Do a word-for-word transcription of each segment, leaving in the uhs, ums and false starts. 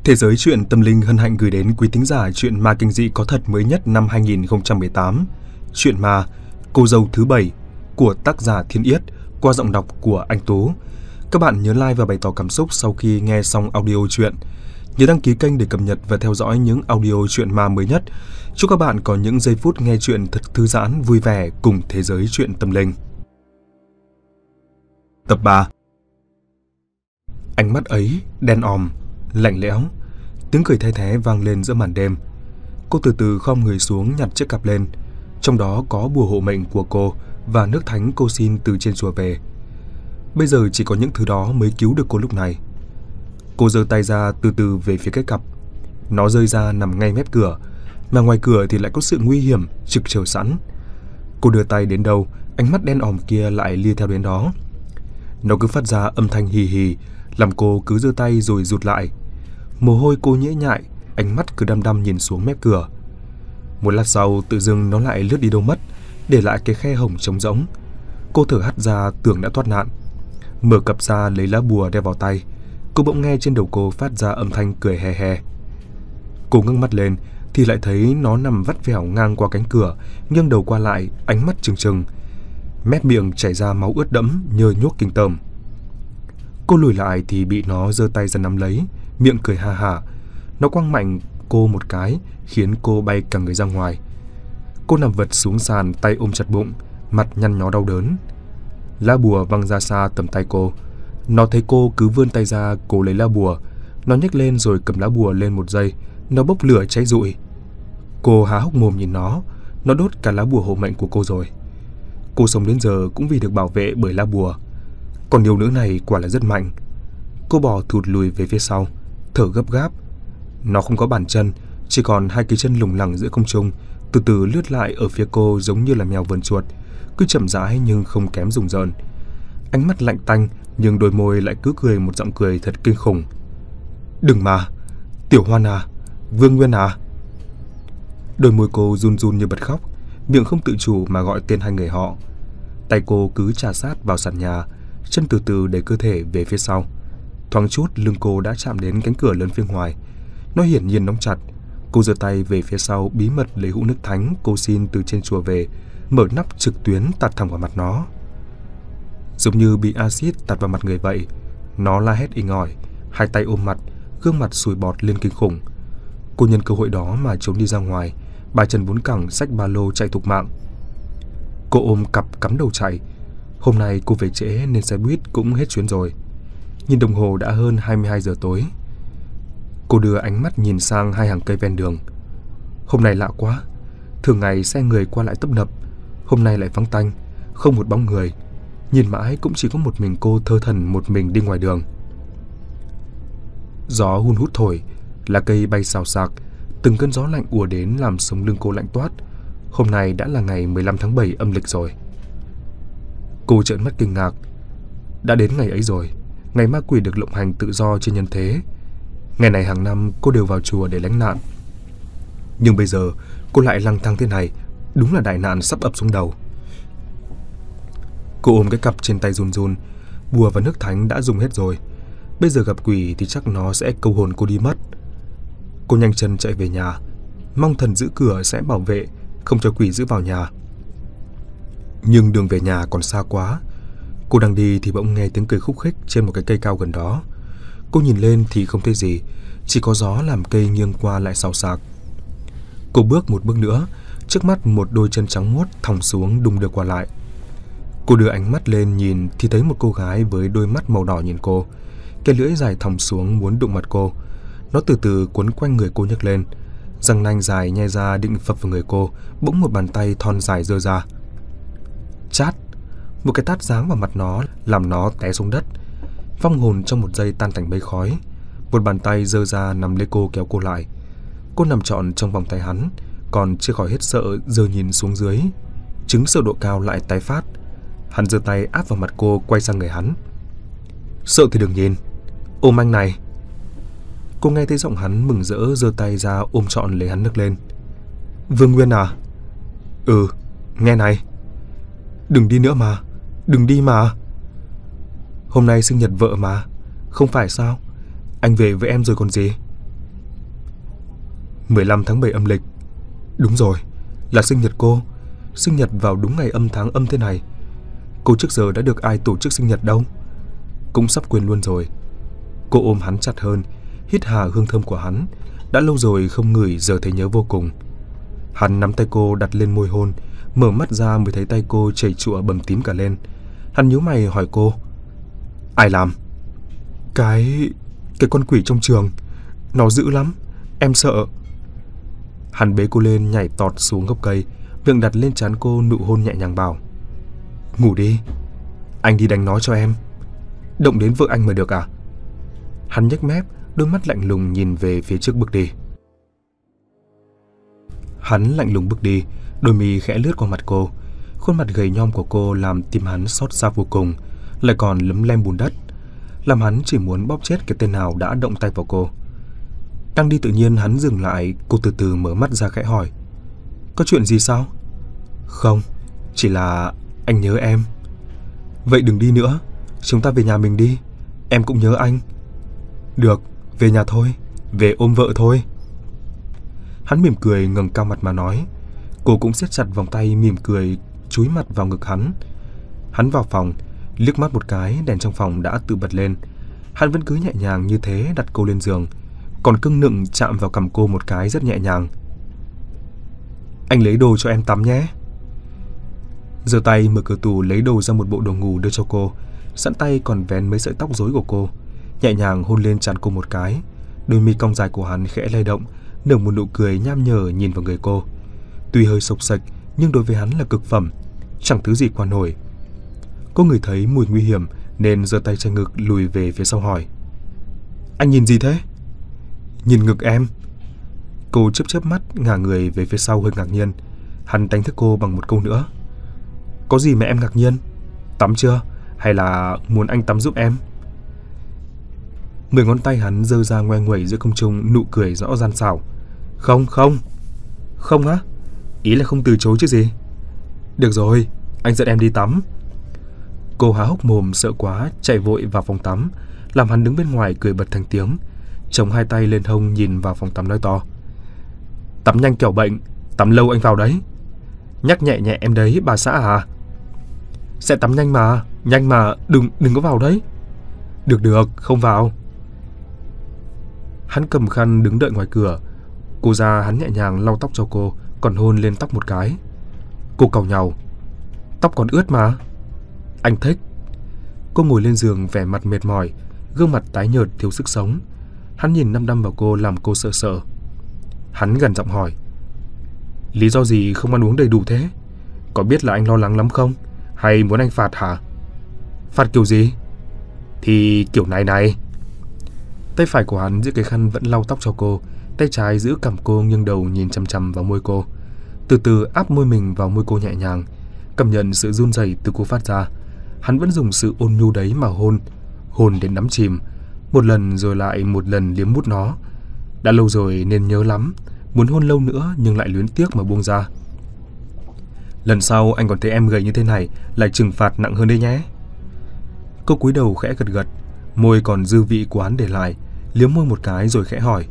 Thế giới truyện tâm linh hân hạnh gửi đến quý thính giả truyện ma kinh dị có thật mới nhất năm hai nghìn không trăm mười tám. Truyện ma Cô dâu thứ bảy của tác giả Thiên Yết qua giọng đọc của anh Tú. Các bạn nhớ like và bày tỏ cảm xúc sau khi nghe xong audio truyện. Nhớ đăng ký kênh để cập nhật và theo dõi những audio truyện ma mới nhất. Chúc các bạn có những giây phút nghe truyện thật thư giãn, vui vẻ cùng thế giới truyện tâm linh. Tập ba. Ánh mắt ấy đen òm, lạnh lẽo, tiếng cười the thé vang lên giữa màn đêm. Cô từ từ khom người xuống nhặt chiếc cặp lên, trong đó có bùa hộ mệnh của cô và nước thánh cô xin từ trên chùa về. Bây giờ chỉ có những thứ đó mới cứu được cô lúc này. Cô giơ tay ra từ từ về phía cái cặp. Nó rơi ra nằm ngay mép cửa, mà ngoài cửa thì lại có sự nguy hiểm trực chờ sẵn. Cô đưa tay đến đâu, ánh mắt đen òm kia lại lia theo đến đó. Nó cứ phát ra âm thanh hì hì, làm cô cứ giơ tay rồi rụt lại. Mồ hôi cô nhễ nhại, ánh mắt cứ đăm đăm nhìn xuống mép cửa. Một lát sau tự dưng nó lại lướt đi đâu mất, để lại cái khe hổng trống rỗng. Cô thở hắt ra tưởng đã thoát nạn. Mở cặp ra lấy lá bùa đeo vào tay. Cô bỗng nghe trên đầu cô phát ra âm thanh cười he he. Cô ngước mắt lên thì lại thấy nó nằm vắt vẻo ngang qua cánh cửa, nghiêng đầu qua lại, ánh mắt trừng trừng. Mép miệng chảy ra máu ướt đẫm, nhơ nhuốc kinh tởm. Cô lùi lại thì bị nó giơ tay ra nắm lấy, miệng cười ha hả. Nó quăng mạnh cô một cái, khiến cô bay cả người ra ngoài. Cô nằm vật xuống sàn, tay ôm chặt bụng, mặt nhăn nhó đau đớn. Lá bùa văng ra xa tầm tay cô. Nó thấy cô cứ vươn tay ra cố lấy lá bùa. Nó nhấc lên rồi cầm lá bùa lên một giây. Nó bốc lửa cháy rụi. Cô há hốc mồm nhìn nó. Nó đốt cả lá bùa hộ mệnh của cô rồi. Cô sống đến giờ cũng vì được bảo vệ bởi lá bùa. Còn yêu nữ này quả là rất mạnh. Cô bò thụt lùi về phía sau, thở gấp gáp. Nó không có bàn chân, chỉ còn hai cái chân lủng lẳng giữa không trung, từ từ lướt lại ở phía cô giống như là mèo vờn chuột, cứ chậm rãi nhưng không kém rùng rợn. Ánh mắt lạnh tanh nhưng đôi môi lại cứ cười một giọng cười thật kinh khủng. Đừng mà, Tiểu Hoan à, Vương Nguyên à. Đôi môi cô run run như bật khóc, miệng không tự chủ mà gọi tên hai người họ. Tay cô cứ chà sát vào sàn nhà, chân từ từ đẩy cơ thể về phía sau. Thoáng chút lưng cô đã chạm đến cánh cửa lớn phía ngoài. Nó hiển nhiên đóng chặt. Cô giơ tay về phía sau, bí mật lấy hũ nước thánh cô xin từ trên chùa về, mở nắp trực tuyến tạt thẳng vào mặt nó. Giống như bị axit tạt vào mặt người vậy. Nó la hét inh ỏi, hai tay ôm mặt, gương mặt sùi bọt lên kinh khủng. Cô nhân cơ hội đó mà trốn đi ra ngoài, ba chân bốn cẳng xách ba lô chạy thục mạng. Cô ôm cặp cắm đầu chạy. Hôm nay cô về trễ nên xe buýt cũng hết chuyến rồi. Nhìn đồng hồ đã hơn hai mươi hai giờ tối. Cô đưa ánh mắt nhìn sang hai hàng cây ven đường. Hôm nay lạ quá, thường ngày xe người qua lại tấp nập, hôm nay lại vắng tanh, không một bóng người. Nhìn mãi cũng chỉ có một mình cô thơ thẩn một mình đi ngoài đường. Gió hun hút thổi, lá cây bay xào xạc, từng cơn gió lạnh ùa đến làm sống lưng cô lạnh toát. Hôm nay đã là ngày mười lăm tháng bảy âm lịch rồi. Cô trợn mắt kinh ngạc. Đã đến ngày ấy rồi, ngày ma quỷ được lộng hành tự do trên nhân thế. Ngày này hàng năm cô đều vào chùa để lánh nạn. Nhưng bây giờ cô lại lăng thang thế này, đúng là đại nạn sắp ập xuống đầu. Cô ôm cái cặp trên tay run run. Bùa và nước thánh đã dùng hết rồi. Bây giờ gặp quỷ thì chắc nó sẽ câu hồn cô đi mất. Cô nhanh chân chạy về nhà, mong thần giữ cửa sẽ bảo vệ, không cho quỷ giữ vào nhà. Nhưng đường về nhà còn xa quá. Cô đang đi thì bỗng nghe tiếng cười khúc khích trên một cái cây cao gần đó. Cô nhìn lên thì không thấy gì, chỉ có gió làm cây nghiêng qua lại xào xạc. Cô bước một bước nữa, trước mắt một đôi chân trắng muốt thòng xuống đung đưa qua lại. Cô đưa ánh mắt lên nhìn thì thấy một cô gái với đôi mắt màu đỏ nhìn cô. Cái lưỡi dài thòng xuống muốn đụng mặt cô. Nó từ từ quấn quanh người cô nhấc lên, răng nanh dài nhe ra định phập vào người cô. Bỗng một bàn tay thon dài giơ ra. Chát! Một cái tát giáng vào mặt nó, làm nó té xuống đất. Vong hồn trong một giây tan thành mây khói. Một bàn tay giơ ra nắm lấy cô kéo cô lại. Cô nằm trọn trong vòng tay hắn, còn chưa khỏi hết sợ giờ nhìn xuống dưới. Chứng sợ độ cao lại tái phát. Hắn giơ tay áp vào mặt cô, quay sang người hắn. Sợ thì đừng nhìn, ôm anh này. Cô nghe thấy giọng hắn mừng rỡ, giơ tay ra ôm trọn lấy hắn nâng lên. Vương Nguyên à? Ừ, nghe này. Đừng đi nữa mà, đừng đi mà. Hôm nay sinh nhật vợ mà, không phải sao? Anh về với em rồi còn gì. mười lăm tháng bảy âm lịch. Đúng rồi, là sinh nhật cô. Sinh nhật vào đúng ngày âm tháng âm thế này. Cô trước giờ đã được ai tổ chức sinh nhật đâu. Cũng sắp quên luôn rồi. Cô ôm hắn chặt hơn, hít hà hương thơm của hắn. Đã lâu rồi không ngửi, giờ thấy nhớ vô cùng. Hắn nắm tay cô đặt lên môi hôn, mở mắt ra mới thấy tay cô chảy chụa bầm tím cả lên. Hắn nhíu mày hỏi cô: Ai làm? Cái... cái con quỷ trong trường. Nó dữ lắm, em sợ. Hắn bế cô lên nhảy tọt xuống gốc cây, miệng đặt lên trán cô, nụ hôn nhẹ nhàng bảo: Ngủ đi, anh đi đánh nó cho em. Động đến vợ anh mà được à? Hắn nhếch mép, đôi mắt lạnh lùng nhìn về phía trước bước đi. Hắn lạnh lùng bước đi, đôi mi khẽ lướt qua mặt cô. Khuôn mặt gầy nhom của cô làm tim hắn xót xa vô cùng, lại còn lấm lem bùn đất, làm hắn chỉ muốn bóp chết cái tên nào đã động tay vào cô. Đang đi tự nhiên hắn dừng lại, cô từ từ mở mắt ra khẽ hỏi: Có chuyện gì sao? Không, chỉ là anh nhớ em. Vậy đừng đi nữa, chúng ta về nhà mình đi. Em cũng nhớ anh. Được, về nhà thôi, về ôm vợ thôi. Hắn mỉm cười ngẩng cao mặt mà nói. Cô cũng siết chặt vòng tay mỉm cười, chúi mặt vào ngực hắn. Hắn vào phòng, liếc mắt một cái, đèn trong phòng đã tự bật lên. Hắn vẫn cứ nhẹ nhàng như thế đặt cô lên giường, còn cưng nựng chạm vào cằm cô một cái rất nhẹ nhàng. Anh lấy đồ cho em tắm nhé. Giơ tay mở cửa tủ lấy đồ ra một bộ đồ ngủ đưa cho cô, sẵn tay còn vén mấy sợi tóc rối của cô, nhẹ nhàng hôn lên trán cô một cái. Đôi mi cong dài của hắn khẽ lay động, nở một nụ cười nham nhở nhìn vào người cô. Tuy hơi xộc xệch nhưng đối với hắn là cực phẩm, chẳng thứ gì qua nổi. Cô ngửi thấy mùi nguy hiểm nên giơ tay che ngực lùi về phía sau hỏi: Anh nhìn gì thế? Nhìn ngực em. Cô chớp chớp mắt ngả người về phía sau hơi ngạc nhiên. Hắn đánh thức cô bằng một câu nữa: Có gì mà em ngạc nhiên? Tắm chưa? Hay là muốn anh tắm giúp em? Mười ngón tay hắn giơ ra ngoe nguẩy giữa không trung, nụ cười rõ gian xảo. Không không. Không á? Ý là không từ chối chứ gì. Được rồi, anh dẫn em đi tắm. Cô há hốc mồm sợ quá, chạy vội vào phòng tắm, làm hắn đứng bên ngoài cười bật thành tiếng, chống hai tay lên hông nhìn vào phòng tắm nói to: Tắm nhanh kẻo bệnh, tắm lâu anh vào đấy. Nhắc nhẹ nhẹ em đấy bà xã à? Sẽ tắm nhanh mà, nhanh mà, đừng đừng có vào đấy. Được được, không vào. Hắn cầm khăn đứng đợi ngoài cửa. Cô ra hắn nhẹ nhàng lau tóc cho cô, còn hôn lên tóc một cái. Cô cau nhàu: Tóc còn ướt mà. Anh thích. Cô ngồi lên giường vẻ mặt mệt mỏi, gương mặt tái nhợt thiếu sức sống. Hắn nhìn đăm đăm vào cô làm cô sợ sợ. Hắn gần giọng hỏi: Lý do gì không ăn uống đầy đủ thế? Có biết là anh lo lắng lắm không? Hay muốn anh phạt hả? Phạt kiểu gì? Thì kiểu này này. Tay phải của hắn giữ cái khăn vẫn lau tóc cho cô, tay trái giữ cằm cô nghiêng đầu nhìn chằm chằm vào môi cô, từ từ áp môi mình vào môi cô nhẹ nhàng, cảm nhận sự run rẩy từ cô phát ra. Hắn vẫn dùng sự ôn nhu đấy mà hôn, hôn đến đắm chìm, một lần rồi lại một lần liếm mút nó. Đã lâu rồi nên nhớ lắm, muốn hôn lâu nữa nhưng lại luyến tiếc mà buông ra. Lần sau anh còn thấy em gầy như thế này, lại trừng phạt nặng hơn đấy nhé. Cô cúi đầu khẽ gật gật, môi còn dư vị của hắn để lại, liếm môi một cái rồi khẽ hỏi: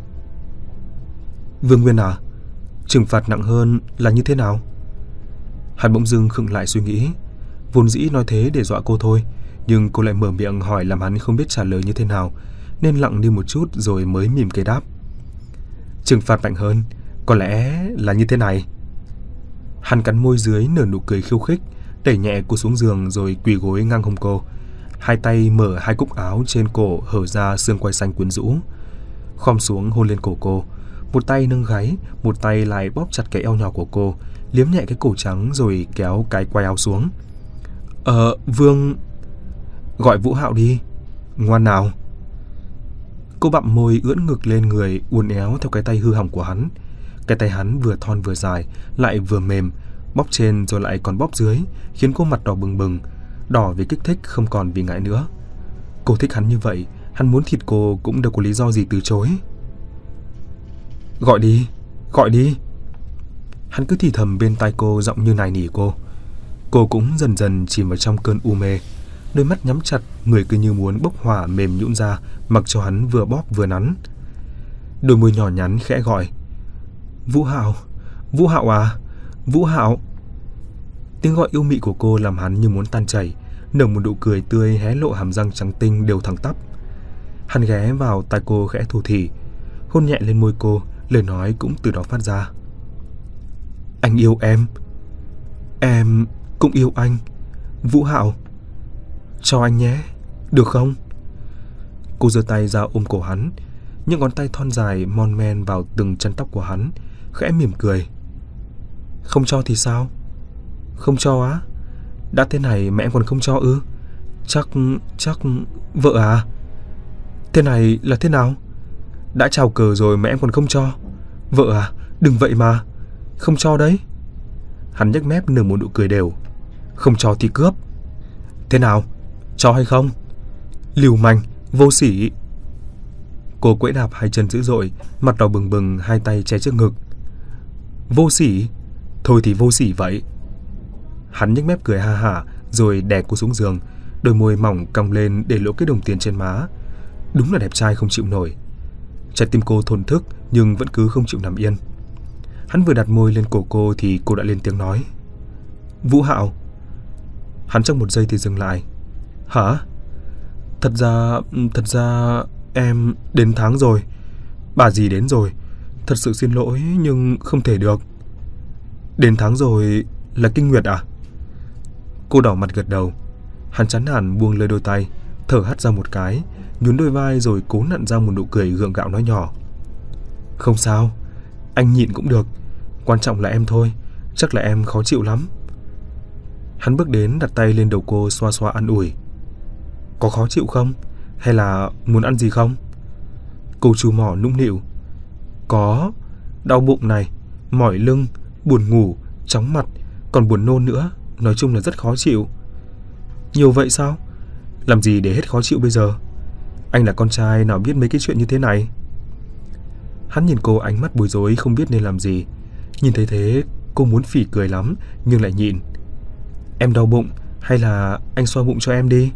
Vương Nguyên à, trừng phạt nặng hơn là như thế nào? Hắn bỗng dưng khựng lại suy nghĩ. Vốn dĩ nói thế để dọa cô thôi, nhưng cô lại mở miệng hỏi làm hắn không biết trả lời như thế nào, nên lặng đi một chút rồi mới mỉm cười đáp: Trừng phạt mạnh hơn, có lẽ là như thế này. Hắn cắn môi dưới nở nụ cười khiêu khích, đẩy nhẹ cô xuống giường rồi quỳ gối ngang hông cô. Hai tay mở hai cúc áo trên cổ hở ra xương quai xanh quyến rũ, khom xuống hôn lên cổ cô. Một tay nâng gáy, một tay lại bóp chặt cái eo nhỏ của cô, liếm nhẹ cái cổ trắng rồi kéo cái quai áo xuống. Ờ, Vương... Gọi Vũ Hạo đi, ngoan nào. Cô bặm môi ưỡn ngực lên người, uốn éo theo cái tay hư hỏng của hắn. Cái tay hắn vừa thon vừa dài, lại vừa mềm, bóp trên rồi lại còn bóp dưới, khiến cô mặt đỏ bừng bừng, đỏ vì kích thích không còn vì ngại nữa. Cô thích hắn như vậy, hắn muốn thịt cô cũng đâu có lý do gì từ chối. Gọi đi, gọi đi. Hắn cứ thì thầm bên tai cô, giọng như nài nỉ cô. Cô cũng dần dần chìm vào trong cơn u mê, đôi mắt nhắm chặt, người cứ như muốn bốc hỏa mềm nhũn ra, mặc cho hắn vừa bóp vừa nắn. Đôi môi nhỏ nhắn khẽ gọi: Vũ Hạo, Vũ Hạo à, Vũ Hạo. Tiếng gọi yêu mị của cô làm hắn như muốn tan chảy, nở một nụ cười tươi hé lộ hàm răng trắng tinh đều thẳng tắp. Hắn ghé vào tai cô khẽ thủ thỉ, hôn nhẹ lên môi cô, lời nói cũng từ đó phát ra. Anh yêu em, em cũng yêu anh, Vũ Hạo. Cho anh nhé, được không? Cô giơ tay ra ôm cổ hắn, những ngón tay thon dài mon men vào từng chân tóc của hắn, khẽ mỉm cười. Không cho thì sao? Không cho á? Đã thế này mà em còn không cho ư? Chắc, chắc... Vợ à? Thế này là thế nào? Đã chào cờ rồi mà em còn không cho? Vợ à? Đừng vậy mà. Không cho đấy. Hắn nhếch mép nở một nụ cười đều. Không cho thì cướp. Thế nào? Cho hay không? Lưu manh, vô sỉ. Cô quẫy đạp hai chân dữ dội, mặt đỏ bừng bừng, hai tay che trước ngực. Vô sỉ? Thôi thì vô sỉ vậy. Hắn nhếch mép cười ha hả, rồi đè cô xuống giường, đôi môi mỏng cong lên để lộ cái đồng tiền trên má. Đúng là đẹp trai không chịu nổi. Trái tim cô thổn thức nhưng vẫn cứ không chịu nằm yên. Hắn vừa đặt môi lên cổ cô thì cô đã lên tiếng nói. Vũ Hạo. Hắn trong một giây thì dừng lại. Hả? Thật ra, thật ra em đến tháng rồi. Bà dì đến rồi. Thật sự xin lỗi nhưng không thể được. Đến tháng rồi là kinh nguyệt à? Cô đỏ mặt gật đầu. Hắn chán nản buông lơi đôi tay, thở hắt ra một cái, nhún đôi vai rồi cố nặn ra một nụ cười gượng gạo nói nhỏ. Không sao, anh nhịn cũng được. Quan trọng là em thôi. Chắc là em khó chịu lắm. Hắn bước đến đặt tay lên đầu cô xoa xoa an ủi. Có khó chịu không? Hay là muốn ăn gì không? Cô chu mỏ nũng nịu. Có. Đau bụng này, mỏi lưng, buồn ngủ, chóng mặt, còn buồn nôn nữa. Nói chung là rất khó chịu. Nhiều vậy sao? Làm gì để hết khó chịu bây giờ? Anh là con trai nào biết mấy cái chuyện như thế này? Hắn nhìn cô ánh mắt bối rối không biết nên làm gì. Nhìn thấy thế cô muốn phỉ cười lắm nhưng lại nhịn. Em đau bụng hay là anh xoa bụng cho em đi?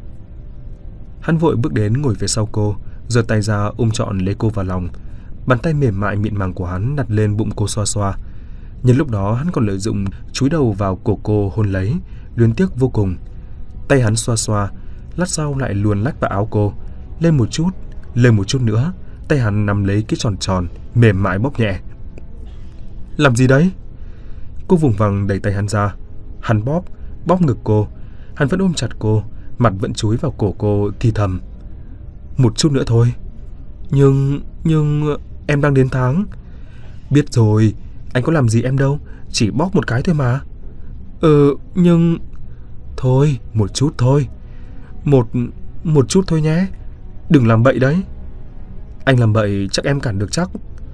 Hắn vội bước đến ngồi phía sau cô, giơ tay ra ôm trọn lấy cô vào lòng. Bàn tay mềm mại mịn màng của hắn đặt lên bụng cô xoa xoa. Nhân lúc đó hắn còn lợi dụng chúi đầu vào cổ cô hôn lấy, luyến tiếc vô cùng. Tay hắn xoa xoa, lát sau lại luồn lách vào áo cô, lên một chút, lên một chút nữa. Tay hắn nắm lấy cái tròn tròn, mềm mại bóp nhẹ. Làm gì đấy? Cô vùng vằng đẩy tay hắn ra. Hắn bóp, bóp ngực cô. Hắn vẫn ôm chặt cô, mặt vẫn chúi vào cổ cô thì thầm. Một chút nữa thôi. Nhưng, nhưng em đang đến tháng. Biết rồi, anh có làm gì em đâu, chỉ bóp một cái thôi mà. Ừ, nhưng... Thôi, một chút thôi. Một... một chút thôi nhé. Đừng làm bậy đấy. Anh làm bậy chắc em cản được chắc.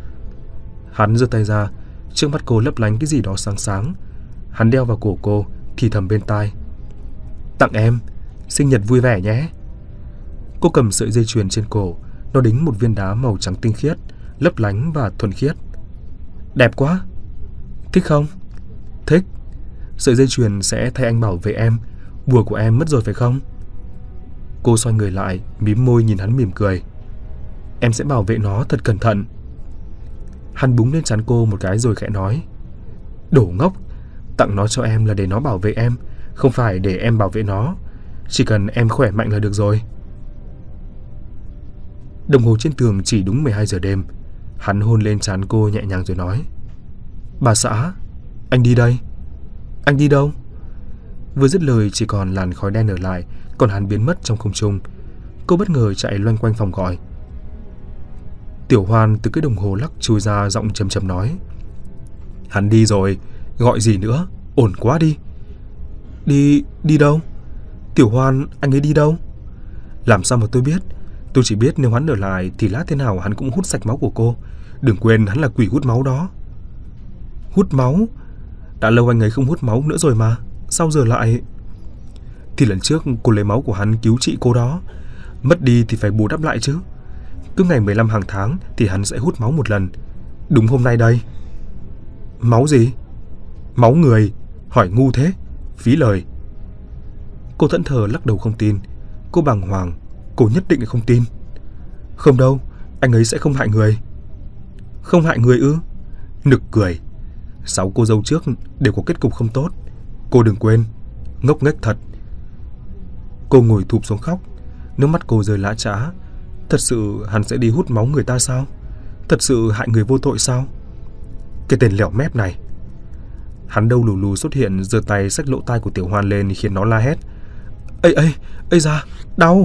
Hắn giơ tay ra, trước mắt cô lấp lánh cái gì đó sáng sáng. Hắn đeo vào cổ cô, thì thầm bên tai. Tặng em, sinh nhật vui vẻ nhé. Cô cầm sợi dây chuyền trên cổ, nó đính một viên đá màu trắng tinh khiết, lấp lánh và thuần khiết. Đẹp quá. Thích không? Thích. Sợi dây chuyền sẽ thay anh bảo vệ em. Bùa của em mất rồi phải không? Cô xoay người lại, mím môi nhìn hắn mỉm cười. Em sẽ bảo vệ nó thật cẩn thận. Hắn búng lên trán cô một cái rồi khẽ nói. Đổ ngốc. Tặng nó cho em là để nó bảo vệ em, không phải để em bảo vệ nó. Chỉ cần em khỏe mạnh là được rồi. Đồng hồ trên tường chỉ đúng mười hai giờ đêm. Hắn hôn lên trán cô nhẹ nhàng rồi nói. Bà xã, anh đi đây. Anh đi đâu? Vừa dứt lời chỉ còn làn khói đen ở lại, còn hắn biến mất trong không trung. Cô bất ngờ chạy loanh quanh phòng gọi. Tiểu Hoan từ cái đồng hồ lắc chui ra, giọng trầm trầm nói. Hắn đi rồi, gọi gì nữa, ổn quá đi. Đi, đi đâu? Tiểu Hoan, anh ấy đi đâu? Làm sao mà tôi biết? Tôi chỉ biết nếu hắn ở lại thì lát thế nào hắn cũng hút sạch máu của cô. Đừng quên hắn là quỷ hút máu đó. Hút máu? Đã lâu anh ấy không hút máu nữa rồi mà. Sao giờ lại... Thì lần trước cô lấy máu của hắn cứu trị cô đó. Mất đi thì phải bù đắp lại chứ. Cứ ngày mười lăm hàng tháng thì hắn sẽ hút máu một lần. Đúng hôm nay đây. Máu gì? Máu người. Hỏi ngu thế. Phí lời. Cô thẫn thờ lắc đầu không tin. Cô bàng hoàng. Cô nhất định không tin. Không đâu, anh ấy sẽ không hại người. Không hại người ư? Nực cười. Sáu cô dâu trước đều có kết cục không tốt. Cô đừng quên. Ngốc nghếch thật. Cô ngồi thụp xuống khóc. Nước mắt cô rơi lã chã. Thật sự hắn sẽ đi hút máu người ta sao? Thật sự hại người vô tội sao? Cái tên lẻo mép này. Hắn đâu lù lù xuất hiện, giơ tay xách lỗ tai của Tiểu Hoan lên khiến nó la hét. Ây ây, ây da, đau.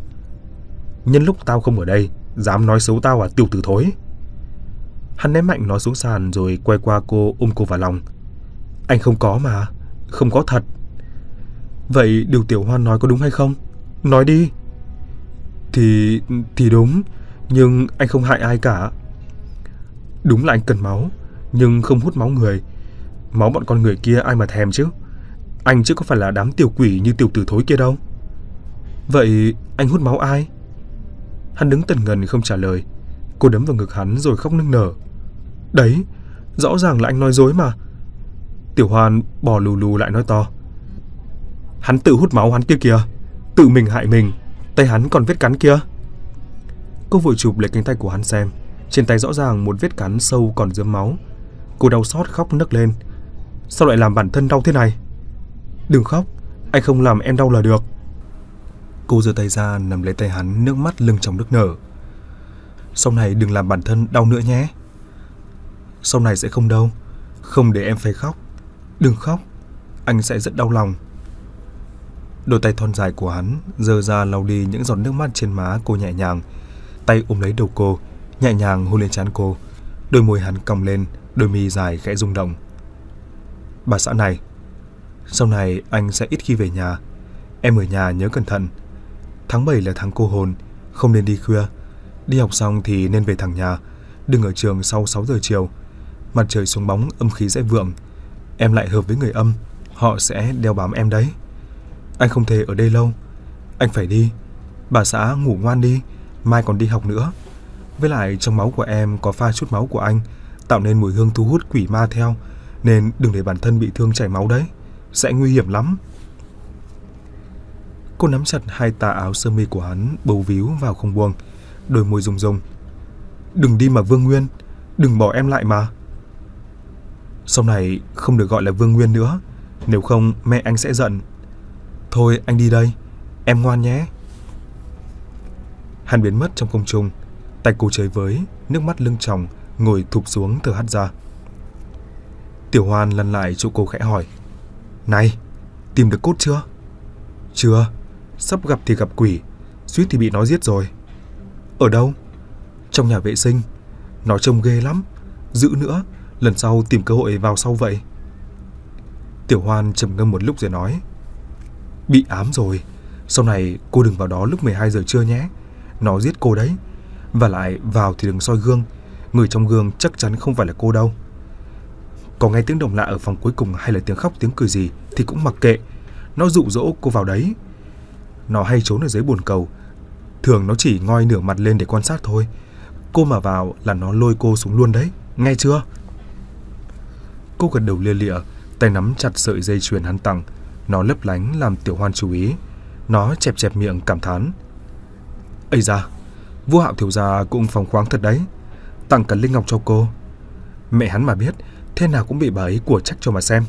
Nhân lúc tao không ở đây, dám nói xấu tao à, tiểu tử thối. Hắn ném mạnh nó xuống sàn rồi quay qua cô, ôm cô vào lòng. Anh không có mà, không có thật. Vậy điều Tiểu Hoan nói có đúng hay không? Nói đi. Thì... thì đúng, nhưng anh không hại ai cả. Đúng là anh cần máu, nhưng không hút máu người. Máu bọn con người kia ai mà thèm chứ. Anh chứ có phải là đám tiểu quỷ như tiểu tử thối kia đâu. Vậy anh hút máu ai? Hắn đứng tần ngần không trả lời. Cô đấm vào ngực hắn rồi khóc nức nở. Đấy, rõ ràng là anh nói dối mà. Tiểu Hoan bò lù lù lại nói to. Hắn tự hút máu hắn kia kìa. Tự mình hại mình. Tay hắn còn vết cắn kia. Cô vội chụp lấy cánh tay của hắn xem. Trên tay rõ ràng một vết cắn sâu còn rớm máu. Cô đau xót khóc nấc lên. Sao lại làm bản thân đau thế này? Đừng khóc, anh không làm em đau là được. Cô giơ tay ra nắm lấy tay hắn, nước mắt lưng tròng nức nở. Sau này đừng làm bản thân đau nữa nhé. Sau này sẽ không đâu. Không để em phải khóc. Đừng khóc, anh sẽ rất đau lòng. Đôi tay thon dài của hắn giơ ra lau đi những giọt nước mắt trên má cô nhẹ nhàng. Tay ôm lấy đầu cô, nhẹ nhàng hôn lên trán cô. Đôi môi hắn cong lên, đôi mi dài khẽ rung động. Bà xã này, sau này anh sẽ ít khi về nhà. Em ở nhà nhớ cẩn thận. Tháng bảy là tháng cô hồn, không nên đi khuya. Đi học xong thì nên về thẳng nhà. Đừng ở trường sau sáu giờ chiều. Mặt trời xuống bóng âm khí sẽ vượng. Em lại hợp với người âm, họ sẽ đeo bám em đấy. Anh không thể ở đây lâu. Anh phải đi. Bà xã ngủ ngoan đi, mai còn đi học nữa. Với lại trong máu của em có pha chút máu của anh, tạo nên mùi hương thu hút quỷ ma theo. Nên đừng để bản thân bị thương chảy máu đấy. Sẽ nguy hiểm lắm. Cô nắm chặt hai tà áo sơ mi của hắn, bấu víu vào không buông. Đôi môi rung rung. Đừng đi mà Vương Nguyên. Đừng bỏ em lại mà. Sau này không được gọi là Vương Nguyên nữa. Nếu không mẹ anh sẽ giận. Thôi anh đi đây. Em ngoan nhé. Hắn biến mất trong không trung. Tay cô chơi với, nước mắt lưng tròng, ngồi thụp xuống thở hắt ra. Tiểu Hoan lăn lại chỗ cô khẽ hỏi. Này, tìm được cốt chưa? Chưa, sắp gặp thì gặp quỷ, suýt thì bị nó giết rồi. Ở đâu? Trong nhà vệ sinh. Nó trông ghê lắm. Giữ nữa, lần sau tìm cơ hội vào sau vậy. Tiểu Hoan trầm ngâm một lúc rồi nói. Bị ám rồi. Sau này cô đừng vào đó lúc mười hai giờ trưa nhé. Nó giết cô đấy. Và lại vào thì đừng soi gương. Người trong gương chắc chắn không phải là cô đâu. Có nghe tiếng động lạ ở phòng cuối cùng hay là tiếng khóc tiếng cười gì thì cũng mặc kệ. Nó dụ dỗ cô vào đấy. Nó hay trốn ở dưới bồn cầu. Thường nó chỉ ngoi nửa mặt lên để quan sát thôi. Cô mà vào là nó lôi cô xuống luôn đấy. Nghe chưa? Cô gật đầu lia lịa, tay nắm chặt sợi dây chuyền hắn tặng. Nó lấp lánh làm Tiểu Hoan chú ý. Nó chẹp chẹp miệng cảm thán. Ây da, vua Hạo thiếu gia cũng phóng khoáng thật đấy. Tặng cả linh ngọc cho cô. Mẹ hắn mà biết, thế nào cũng bị bà ấy của trách cho mà xem.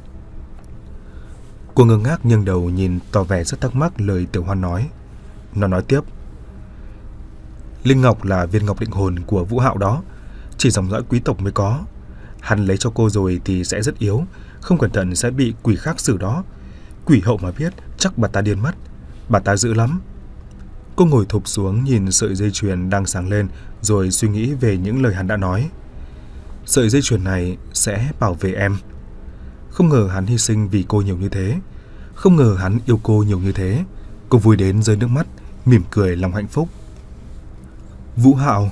Cô ngơ ngác nghiêng đầu nhìn tỏ vẻ rất thắc mắc lời Tiểu Hoan nói. Nó nói tiếp. Linh ngọc là viên ngọc định hồn của Vũ Hạo đó. Chỉ dòng dõi quý tộc mới có. Hắn lấy cho cô rồi thì sẽ rất yếu. Không cẩn thận sẽ bị quỷ khác xử đó. Quỷ hậu mà biết chắc bà ta điên mất. Bà ta dữ lắm. Cô ngồi thụp xuống nhìn sợi dây chuyền đang sáng lên, rồi suy nghĩ về những lời hắn đã nói. Sợi dây chuyền này sẽ bảo vệ em. Không ngờ hắn hy sinh vì cô nhiều như thế. Không ngờ hắn yêu cô nhiều như thế. Cô vui đến rơi nước mắt, mỉm cười lòng hạnh phúc. Vũ Hạo.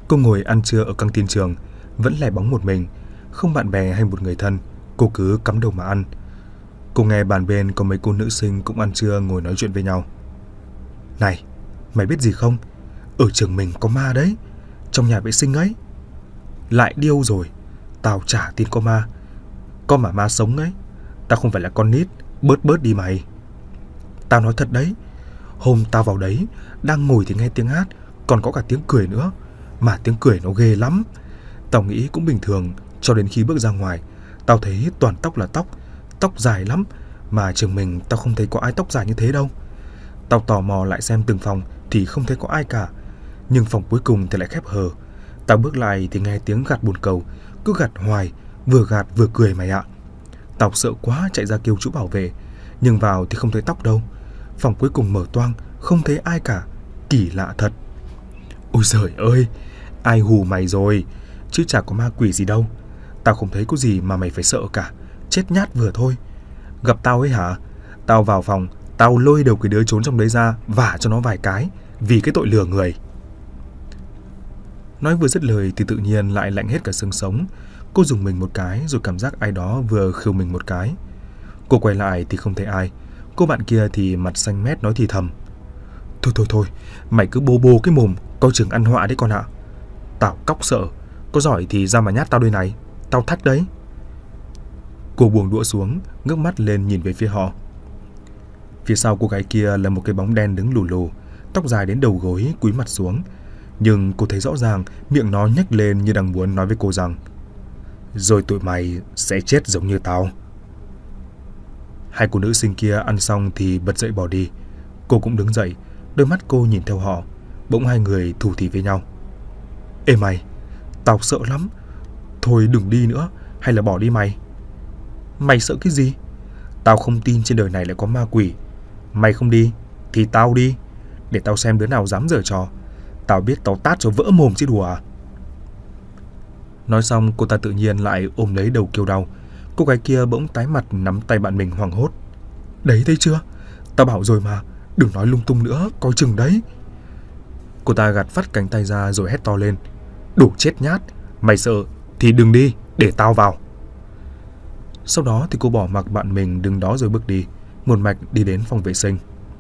Cô ngồi ăn trưa ở căng tin trường, vẫn lẻ bóng một mình, không bạn bè hay một người thân, cô cứ cắm đầu mà ăn. Cô nghe bàn bên có mấy cô nữ sinh cũng ăn trưa ngồi nói chuyện với nhau. Này, mày biết gì không? Ở trường mình có ma đấy, trong nhà vệ sinh ấy. Lại điêu rồi, tao chả tin có ma. Có mà ma sống ấy, tao không phải là con nít, bớt bớt đi mày. Tao nói thật đấy, hôm tao vào đấy, đang ngồi thì nghe tiếng hát, còn có cả tiếng cười nữa. Mà tiếng cười nó ghê lắm. Tao nghĩ cũng bình thường, cho đến khi bước ra ngoài, tao thấy toàn tóc là tóc, tóc dài lắm. Mà trường mình tao không thấy có ai tóc dài như thế đâu. Tao tò mò lại xem từng phòng thì không thấy có ai cả, nhưng phòng cuối cùng thì lại khép hờ. Tao bước lại thì nghe tiếng gạt bồn cầu, cứ gạt hoài, vừa gạt vừa cười mày ạ. Tao sợ quá chạy ra kêu chú bảo vệ, nhưng vào thì không thấy tóc đâu. Phòng cuối cùng mở toang, không thấy ai cả. Kỳ lạ thật. Ôi giời ơi, ai hù mày rồi, chứ chả có ma quỷ gì đâu. Tao không thấy có gì mà mày phải sợ cả, chết nhát vừa thôi. Gặp tao ấy hả? Tao vào phòng, tao lôi đầu cái đứa trốn trong đấy ra, vả cho nó vài cái, vì cái tội lừa người. Nói vừa dứt lời thì tự nhiên lại lạnh hết cả xương sống. Cô dùng mình một cái, rồi cảm giác ai đó vừa khều mình một cái. Cô quay lại thì không thấy ai. Cô bạn kia thì mặt xanh mét nói thì thầm. Thôi thôi thôi, mày cứ bô bô cái mồm, coi chừng ăn họa đấy con ạ. Tao cóc sợ, có giỏi thì ra mà nhát tao đây này, tao thách đấy. Cô buông đũa xuống, ngước mắt lên nhìn về phía họ. Phía sau cô gái kia là một cái bóng đen đứng lù lù, tóc dài đến đầu gối, cúi mặt xuống. Nhưng cô thấy rõ ràng miệng nó nhếch lên như đang muốn nói với cô rằng rồi tụi mày sẽ chết giống như tao. Hai cô nữ sinh kia ăn xong thì bật dậy bỏ đi. Cô cũng đứng dậy, đôi mắt cô nhìn theo họ. Bỗng hai người thủ thỉ với nhau. Ê mày, tao sợ lắm. Thôi đừng đi nữa, hay là bỏ đi mày. Mày sợ cái gì? Tao không tin trên đời này lại có ma quỷ. Mày không đi thì tao đi, để tao xem đứa nào dám giở trò. Tao biết tao tát cho vỡ mồm chứ đùa à. Nói xong cô ta tự nhiên lại ôm lấy đầu kêu đau. Cô gái kia bỗng tái mặt nắm tay bạn mình hoảng hốt. Đấy thấy chưa, tao bảo rồi mà, đừng nói lung tung nữa, coi chừng đấy. Cô ta gạt phắt cánh tay ra rồi hét to lên. Đủ chết nhát, mày sợ thì đừng đi, để tao vào. Sau đó thì cô bỏ mặc bạn mình đứng đó rồi bước đi, một mạch đi đến phòng vệ sinh.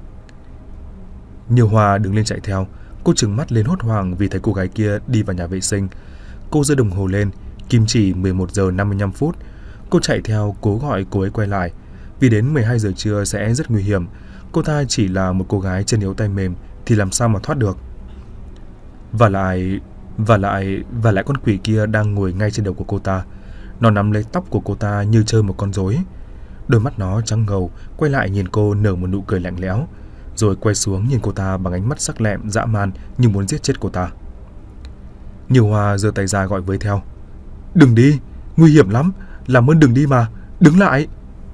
Nhiều Hòa đứng lên chạy theo. Cô trừng mắt lên hốt hoảng vì thấy cô gái kia đi vào nhà vệ sinh. Cô giơ đồng hồ lên, kim chỉ mười một giờ năm mươi lăm phút. Cô chạy theo cố gọi cô ấy quay lại, vì đến mười hai giờ trưa sẽ rất nguy hiểm. Cô ta chỉ là một cô gái chân yếu tay mềm thì làm sao mà thoát được. Và lại, và lại, và lại con quỷ kia đang ngồi ngay trên đầu của cô ta. Nó nắm lấy tóc của cô ta như chơi một con rối. Đôi mắt nó trắng ngầu, quay lại nhìn cô nở một nụ cười lạnh lẽo, rồi quay xuống nhìn cô ta bằng ánh mắt sắc lẹm dã man như muốn giết chết cô ta. Nhiều Hòa giơ tay ra gọi với theo. Đừng đi, nguy hiểm lắm, làm ơn đừng đi mà, đứng lại.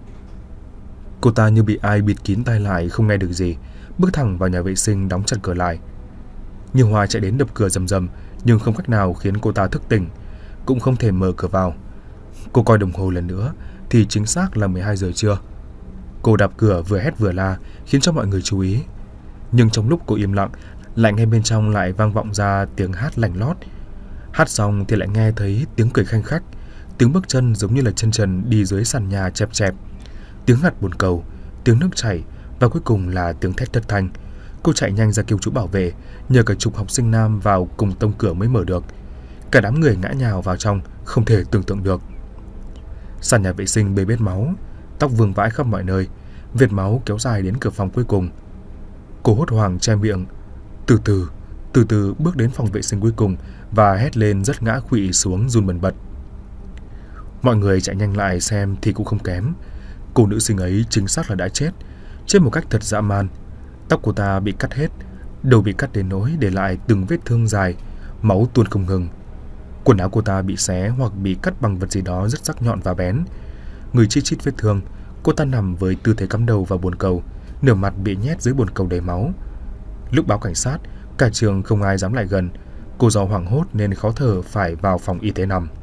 Cô ta như bị ai bịt kín tai lại, không nghe được gì, bước thẳng vào nhà vệ sinh đóng chặt cửa lại. Nhiều Hòa chạy đến đập cửa rầm rầm, nhưng không cách nào khiến cô ta thức tỉnh, cũng không thể mở cửa vào. Cô coi đồng hồ lần nữa thì chính xác là mười hai giờ trưa. Cô đạp cửa vừa hét vừa la, khiến cho mọi người chú ý. Nhưng trong lúc cô im lặng, lại nghe bên trong lại vang vọng ra tiếng hát lành lót. Hát xong thì lại nghe thấy tiếng cười khanh khách, tiếng bước chân giống như là chân trần đi dưới sàn nhà chẹp chẹp, tiếng gạt bồn cầu, tiếng nước chảy, và cuối cùng là tiếng thét thất thanh. Cô chạy nhanh ra kêu chú bảo vệ, nhờ cả chục học sinh nam vào cùng tông cửa mới mở được. Cả đám người ngã nhào vào trong, không thể tưởng tượng được. Sàn nhà vệ sinh bê bết máu, tóc vương vãi khắp mọi nơi, vệt máu kéo dài đến cửa phòng cuối cùng. Cô hốt hoảng che miệng, từ từ, từ từ bước đến phòng vệ sinh cuối cùng và hét lên rất ngã khuỵu xuống run bần bật. Mọi người chạy nhanh lại xem thì cũng không kém. Cô nữ sinh ấy chính xác là đã chết, chết một cách thật dã man. Tóc cô ta bị cắt hết, đầu bị cắt đến nỗi để lại từng vết thương dài, máu tuôn không ngừng. Quần áo cô ta bị xé hoặc bị cắt bằng vật gì đó rất sắc nhọn và bén. Người chít chít vết thương. Cô ta nằm với tư thế cắm đầu vào bồn cầu, nửa mặt bị nhét dưới bồn cầu đầy máu. Lúc báo cảnh sát, cả trường không ai dám lại gần. Cô do hoảng hốt nên khó thở phải vào phòng y tế nằm.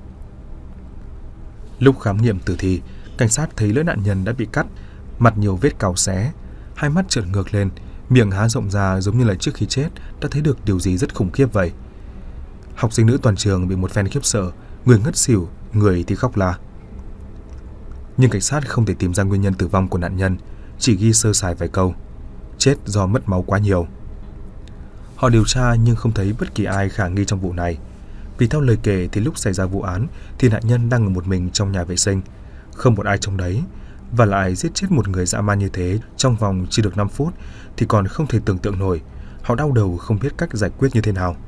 Lúc khám nghiệm tử thi, cảnh sát thấy lưỡi nạn nhân đã bị cắt, mặt nhiều vết cào xé, hai mắt trợn ngược lên, miệng há rộng ra giống như là trước khi chết đã thấy được điều gì rất khủng khiếp vậy. Học sinh nữ toàn trường bị một phen khiếp sợ, người ngất xỉu, người thì khóc la. Nhưng cảnh sát không thể tìm ra nguyên nhân tử vong của nạn nhân, chỉ ghi sơ sài vài câu: chết do mất máu quá nhiều. Họ điều tra nhưng không thấy bất kỳ ai khả nghi trong vụ này. Vì theo lời kể thì lúc xảy ra vụ án thì nạn nhân đang ở một mình trong nhà vệ sinh, không một ai trong đấy, và lại giết chết một người dã man như thế trong vòng chỉ được năm phút thì còn không thể tưởng tượng nổi. Họ đau đầu không biết cách giải quyết như thế nào.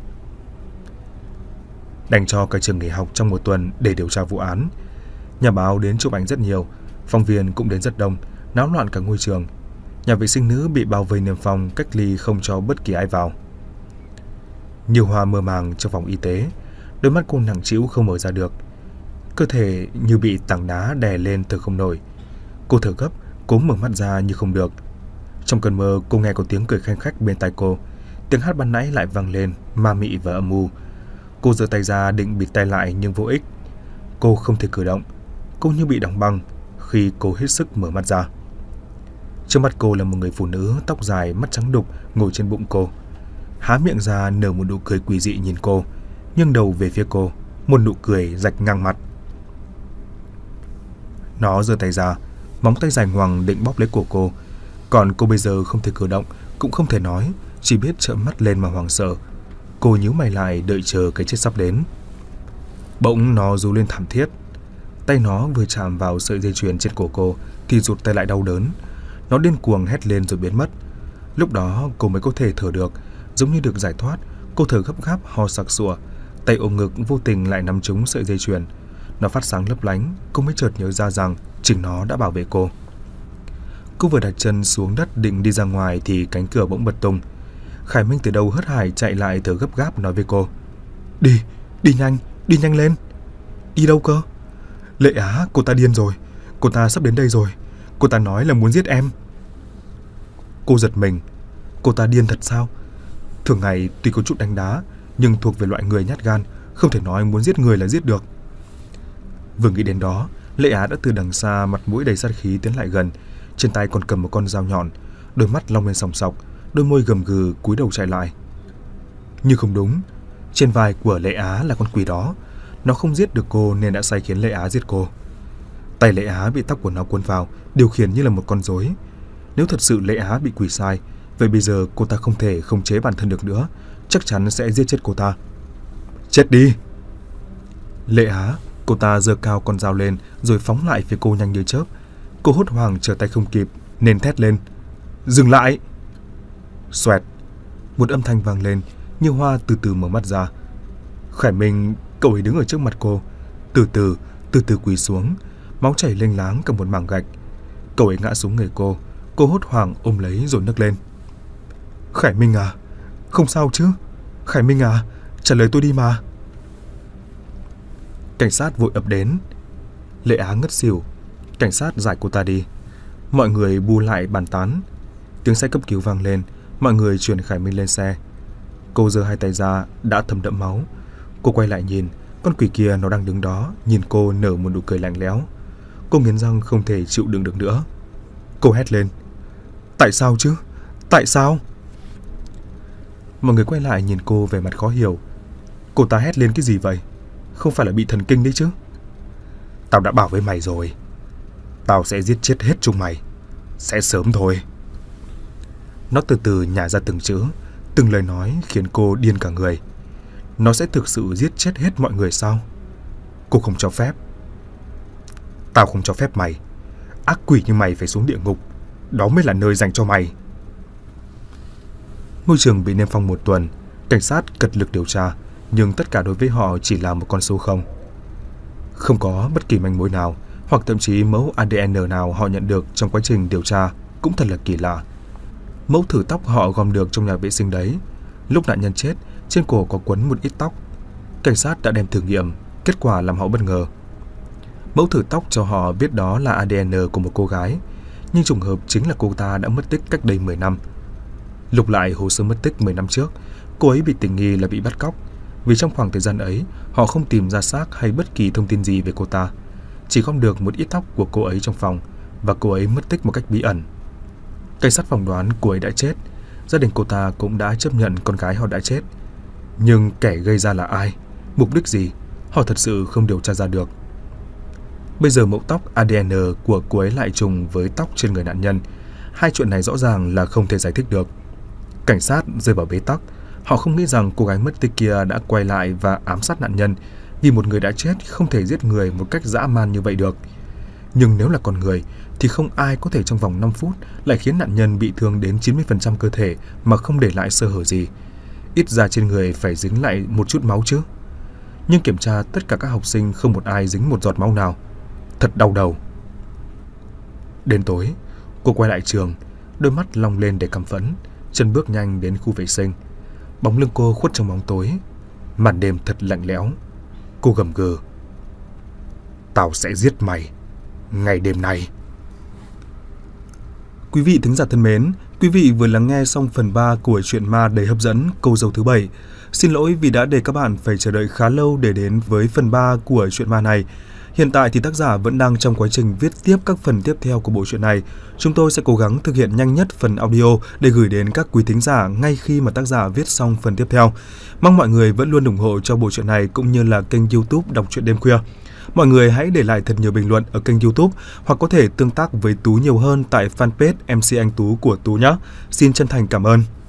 Đành cho cả trường nghỉ học trong một tuần để điều tra vụ án. Nhà báo đến chụp ảnh rất nhiều, phóng viên cũng đến rất đông, náo loạn cả ngôi trường. Nhà vệ sinh nữ bị bao vây niêm phong, cách ly không cho bất kỳ ai vào. Như Hoa mơ màng trong phòng y tế, đôi mắt cô nặng trĩu không mở ra được. Cơ thể như bị tảng đá đè lên thở không nổi. Cô thở gấp, cố mở mắt ra nhưng không được. Trong cơn mơ, cô nghe có tiếng cười khanh khách bên tai cô. Tiếng hát ban nãy lại vang lên, ma mị và âm u. Cô giơ tay ra định bịt tai lại nhưng vô ích. Cô không thể cử động. Cô như bị đóng băng khi cô hết sức mở mắt ra. Trước mắt cô là một người phụ nữ tóc dài, mắt trắng đục ngồi trên bụng cô. Há miệng ra nở một nụ cười quỷ dị nhìn cô, nghiêng đầu về phía cô, một nụ cười rạch ngang mặt. Nó giơ tay ra, móng tay dài ngoằng định bóp lấy cổ cô. Còn cô bây giờ không thể cử động, cũng không thể nói, chỉ biết trợn mắt lên mà hoảng sợ. Cô nhíu mày lại đợi chờ cái chết sắp đến. Bỗng nó rú lên thảm thiết. Tay nó vừa chạm vào sợi dây chuyền trên cổ cô thì rụt tay lại đau đớn. Nó điên cuồng hét lên rồi biến mất. Lúc đó cô mới có thể thở được, giống như được giải thoát. Cô thở gấp gáp, ho sặc sụa, tay ôm ngực vô tình lại nắm trúng sợi dây chuyền. Nó phát sáng lấp lánh, cô mới chợt nhớ ra rằng chính nó đã bảo vệ cô. Cô vừa đặt chân xuống đất định đi ra ngoài thì cánh cửa bỗng bật tung. Khải Minh từ đâu hớt hải chạy lại thở gấp gáp nói với cô: Đi, đi nhanh, đi nhanh lên. Đi đâu cơ? Lệ Á, cô ta điên rồi. Cô ta sắp đến đây rồi. Cô ta nói là muốn giết em. Cô giật mình. Cô ta điên thật sao? Thường ngày tuy có chút đánh đá, nhưng thuộc về loại người nhát gan, không thể nói muốn giết người là giết được. Vừa nghĩ đến đó, Lệ Á đã từ đằng xa, mặt mũi đầy sát khí tiến lại gần, trên tay còn cầm một con dao nhọn, đôi mắt long lên sòng sọc, đôi môi gầm gừ cúi đầu chạy lại. Nhưng không đúng, trên vai của Lệ Á là con quỷ đó. Nó không giết được cô nên đã sai khiến Lệ Á giết cô. Tay Lệ Á bị tóc của nó cuốn vào, điều khiển như là một con rối. Nếu thật sự Lệ Á bị quỷ sai, vậy bây giờ cô ta không thể khống chế bản thân được nữa, chắc chắn sẽ giết chết cô ta. Chết đi! Lệ Á, cô ta giơ cao con dao lên rồi phóng lại phía cô nhanh như chớp. Cô hốt hoảng trở tay không kịp nên thét lên: Dừng lại! Xoẹt! Một âm thanh vang lên, Như Hoa từ từ mở mắt ra. Khải Minh, cậu ấy đứng ở trước mặt cô, từ từ, từ từ quỳ xuống, máu chảy lênh láng cả một mảng gạch. Cậu ấy ngã xuống người cô, cô hốt hoảng ôm lấy rồi nấc lên. Khải Minh à, không sao chứ? Khải Minh à, trả lời tôi đi mà. Cảnh sát vội ập đến. Lệ Á ngất xỉu. Cảnh sát giải cô ta đi. Mọi người bu lại bàn tán. Tiếng xe cấp cứu vang lên. Mọi người chuyển Khải Minh lên xe. Cô giơ hai tay ra, đã thấm đẫm máu. Cô quay lại nhìn, con quỷ kia nó đang đứng đó, nhìn cô nở một nụ cười lạnh lẽo. Cô nghiến răng không thể chịu đựng được nữa. Cô hét lên: Tại sao chứ? Tại sao? Mọi người quay lại nhìn cô vẻ mặt khó hiểu. Cô ta hét lên cái gì vậy? Không phải là bị thần kinh đấy chứ? Tao đã bảo với mày rồi, tao sẽ giết chết hết chúng mày. Sẽ sớm thôi. Nó từ từ nhả ra từng chữ, từng lời nói khiến cô điên cả người. Nó sẽ thực sự giết chết hết mọi người sao? Cô không cho phép. Tao không cho phép mày. Ác quỷ như mày phải xuống địa ngục. Đó mới là nơi dành cho mày. Ngôi trường bị niêm phong một tuần. Cảnh sát cật lực điều tra, nhưng tất cả đối với họ chỉ là một con số không. Không có bất kỳ manh mối nào, hoặc thậm chí mẫu a đê en nào họ nhận được trong quá trình điều tra cũng thật là kỳ lạ. Mẫu thử tóc họ gom được trong nhà vệ sinh đấy. Lúc nạn nhân chết, trên cổ có quấn một ít tóc. Cảnh sát đã đem thử nghiệm, kết quả làm họ bất ngờ. Mẫu thử tóc cho họ biết đó là a đê en của một cô gái, nhưng trùng hợp chính là cô ta đã mất tích cách đây mười năm. Lục lại hồ sơ mất tích mười năm trước, cô ấy bị tình nghi là bị bắt cóc. Vì trong khoảng thời gian ấy, họ không tìm ra xác hay bất kỳ thông tin gì về cô ta. Chỉ gom được một ít tóc của cô ấy trong phòng, và cô ấy mất tích một cách bí ẩn. Cảnh sát phỏng đoán cô ấy đã chết. Gia đình cô ta cũng đã chấp nhận con gái họ đã chết. Nhưng kẻ gây ra là ai? Mục đích gì? Họ thật sự không điều tra ra được. Bây giờ mẫu tóc a đê en của cô ấy lại trùng với tóc trên người nạn nhân. Hai chuyện này rõ ràng là không thể giải thích được. Cảnh sát rơi vào bế tắc. Họ không nghĩ rằng cô gái mất tích kia đã quay lại và ám sát nạn nhân, vì một người đã chết không thể giết người một cách dã man như vậy được. Nhưng nếu là con người thì không ai có thể trong vòng năm phút lại khiến nạn nhân bị thương đến chín mươi phần trăm cơ thể mà không để lại sơ hở gì. Ít ra trên người phải dính lại một chút máu chứ. Nhưng kiểm tra tất cả các học sinh không một ai dính một giọt máu nào. Thật đau đầu. Đến tối, cô quay lại trường, đôi mắt long lên để căm phẫn, chân bước nhanh đến khu vệ sinh. Bóng lưng cô khuất trong bóng tối. Màn đêm thật lạnh lẽo. Cô gầm gừ: "Tao sẽ giết mày ngày đêm nay." Quý vị thính giả thân mến, quý vị vừa lắng nghe xong phần ba của truyện ma đầy hấp dẫn Cô dâu thứ bảy. Xin lỗi vì đã để các bạn phải chờ đợi khá lâu để đến với phần ba của truyện ma này. Hiện tại thì tác giả vẫn đang trong quá trình viết tiếp các phần tiếp theo của bộ truyện này. Chúng tôi sẽ cố gắng thực hiện nhanh nhất phần audio để gửi đến các quý thính giả ngay khi mà tác giả viết xong phần tiếp theo. Mong mọi người vẫn luôn ủng hộ cho bộ truyện này cũng như là kênh YouTube Đọc truyện đêm khuya. Mọi người hãy để lại thật nhiều bình luận ở kênh YouTube hoặc có thể tương tác với Tú nhiều hơn tại fanpage em xê Anh Tú của Tú nhé. Xin chân thành cảm ơn.